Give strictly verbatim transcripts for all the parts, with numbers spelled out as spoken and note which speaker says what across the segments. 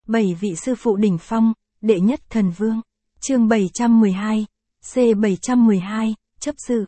Speaker 1: bảy vị sư phụ đỉnh phong, đệ nhất thần vương. Chương bảy trăm mười hai, C bảy trăm mười hai, chấp sự.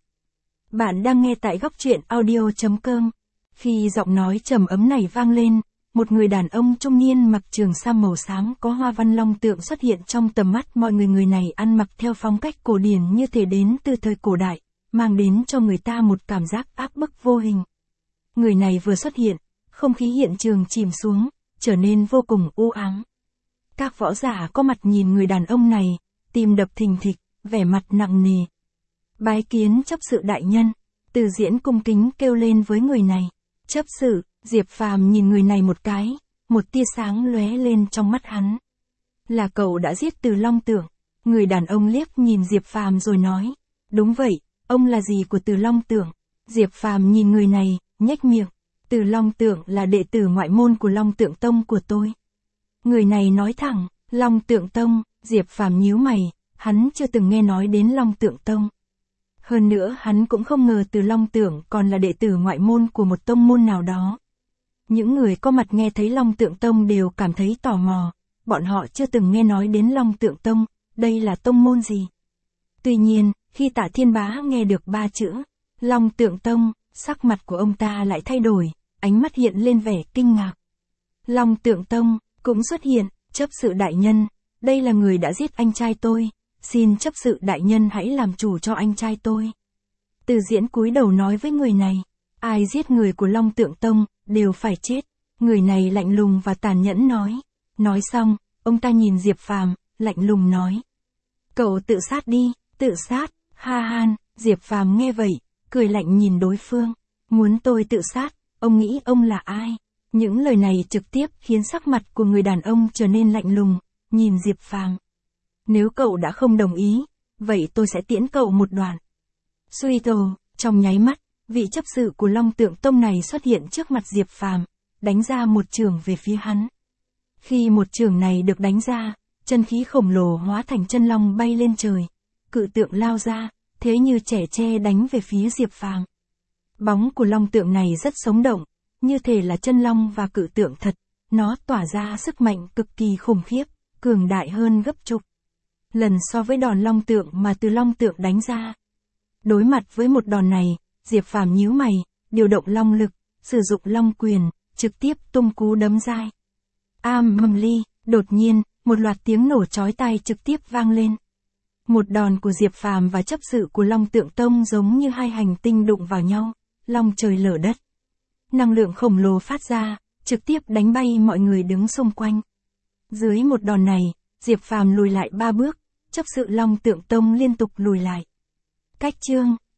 Speaker 1: Bạn đang nghe tại góc truyện audio chấm com. Khi giọng nói trầm ấm này vang lên, một người đàn ông trung niên mặc trường sam màu xám có hoa văn long tượng xuất hiện trong tầm mắt mọi người. Người này ăn mặc theo phong cách cổ điển như thể đến từ thời cổ đại, mang đến cho người ta một cảm giác áp bức vô hình. Người này vừa xuất hiện, không khí hiện trường chìm xuống, trở nên vô cùng u ám. Các võ giả có mặt nhìn người đàn ông này, tim đập thình thịch, vẻ mặt nặng nề. Bái kiến chấp sự đại nhân, Từ Diễn cung kính kêu lên với người này. Chấp sự, Diệp Phàm nhìn người này một cái, một tia sáng lóe lên trong mắt hắn. Là cậu đã giết Từ Long Tượng. Người đàn ông liếc nhìn Diệp Phàm rồi nói. Đúng vậy, ông là gì của Từ Long Tượng? Diệp Phàm nhìn người này, nhếch miệng. Từ Long Tượng là đệ tử ngoại môn của Long Tượng Tông của tôi. Người này nói thẳng, Long Tượng Tông. Diệp Phàm nhíu mày, hắn chưa từng nghe nói đến Long Tượng Tông. Hơn nữa hắn cũng không ngờ Từ Long Tượng còn là đệ tử ngoại môn của một tông môn nào đó. Những người có mặt nghe thấy Long Tượng Tông đều cảm thấy tò mò, bọn họ chưa từng nghe nói đến Long Tượng Tông, đây là tông môn gì? Tuy nhiên, khi Tạ Thiên Bá nghe được ba chữ, Long Tượng Tông, sắc mặt của ông ta lại thay đổi, ánh mắt hiện lên vẻ kinh ngạc. Long Tượng Tông, cũng xuất hiện, chấp sự đại nhân, đây là người đã giết anh trai tôi, xin chấp sự đại nhân hãy làm chủ cho anh trai tôi. Từ Diễn cúi đầu nói với người này, ai giết người của Long Tượng Tông, đều phải chết. Người này lạnh lùng và tàn nhẫn nói. Nói xong, ông ta nhìn Diệp Phàm, lạnh lùng nói. Cậu tự sát đi, tự sát, ha han. Diệp Phàm nghe vậy, cười lạnh nhìn đối phương. Muốn tôi tự sát, ông nghĩ ông là ai? Những lời này trực tiếp khiến sắc mặt của người đàn ông trở nên lạnh lùng, nhìn Diệp Phàm. Nếu cậu đã không đồng ý, vậy tôi sẽ tiễn cậu một đoạn. Suy tô, trong nháy mắt, vị chấp sự của Long Tượng Tông này xuất hiện trước mặt Diệp Phàm, đánh ra một chưởng về phía hắn. Khi một chưởng này được đánh ra, chân khí khổng lồ hóa thành chân long bay lên trời, cự tượng lao ra, thế như trẻ tre đánh về phía Diệp Phàm. Bóng của long tượng này rất sống động, như thể là chân long và cự tượng thật, nó tỏa ra sức mạnh cực kỳ khủng khiếp, cường đại hơn gấp chục lần so với đòn long tượng mà Từ Long Tượng đánh ra. Đối mặt với một đòn này, Diệp Phàm nhíu mày, điều động long lực, sử dụng long quyền, trực tiếp tung cú đấm dai. Am mầm ly, đột nhiên, một loạt tiếng nổ chói tai trực tiếp vang lên. Một đòn của Diệp Phàm và chấp sự của Long Tượng Tông giống như hai hành tinh đụng vào nhau, long trời lở đất. Năng lượng khổng lồ phát ra, trực tiếp đánh bay mọi người đứng xung quanh. Dưới một đòn này, Diệp Phàm lùi lại ba bước, chấp sự Long Tượng Tông liên tục lùi lại. Cách chương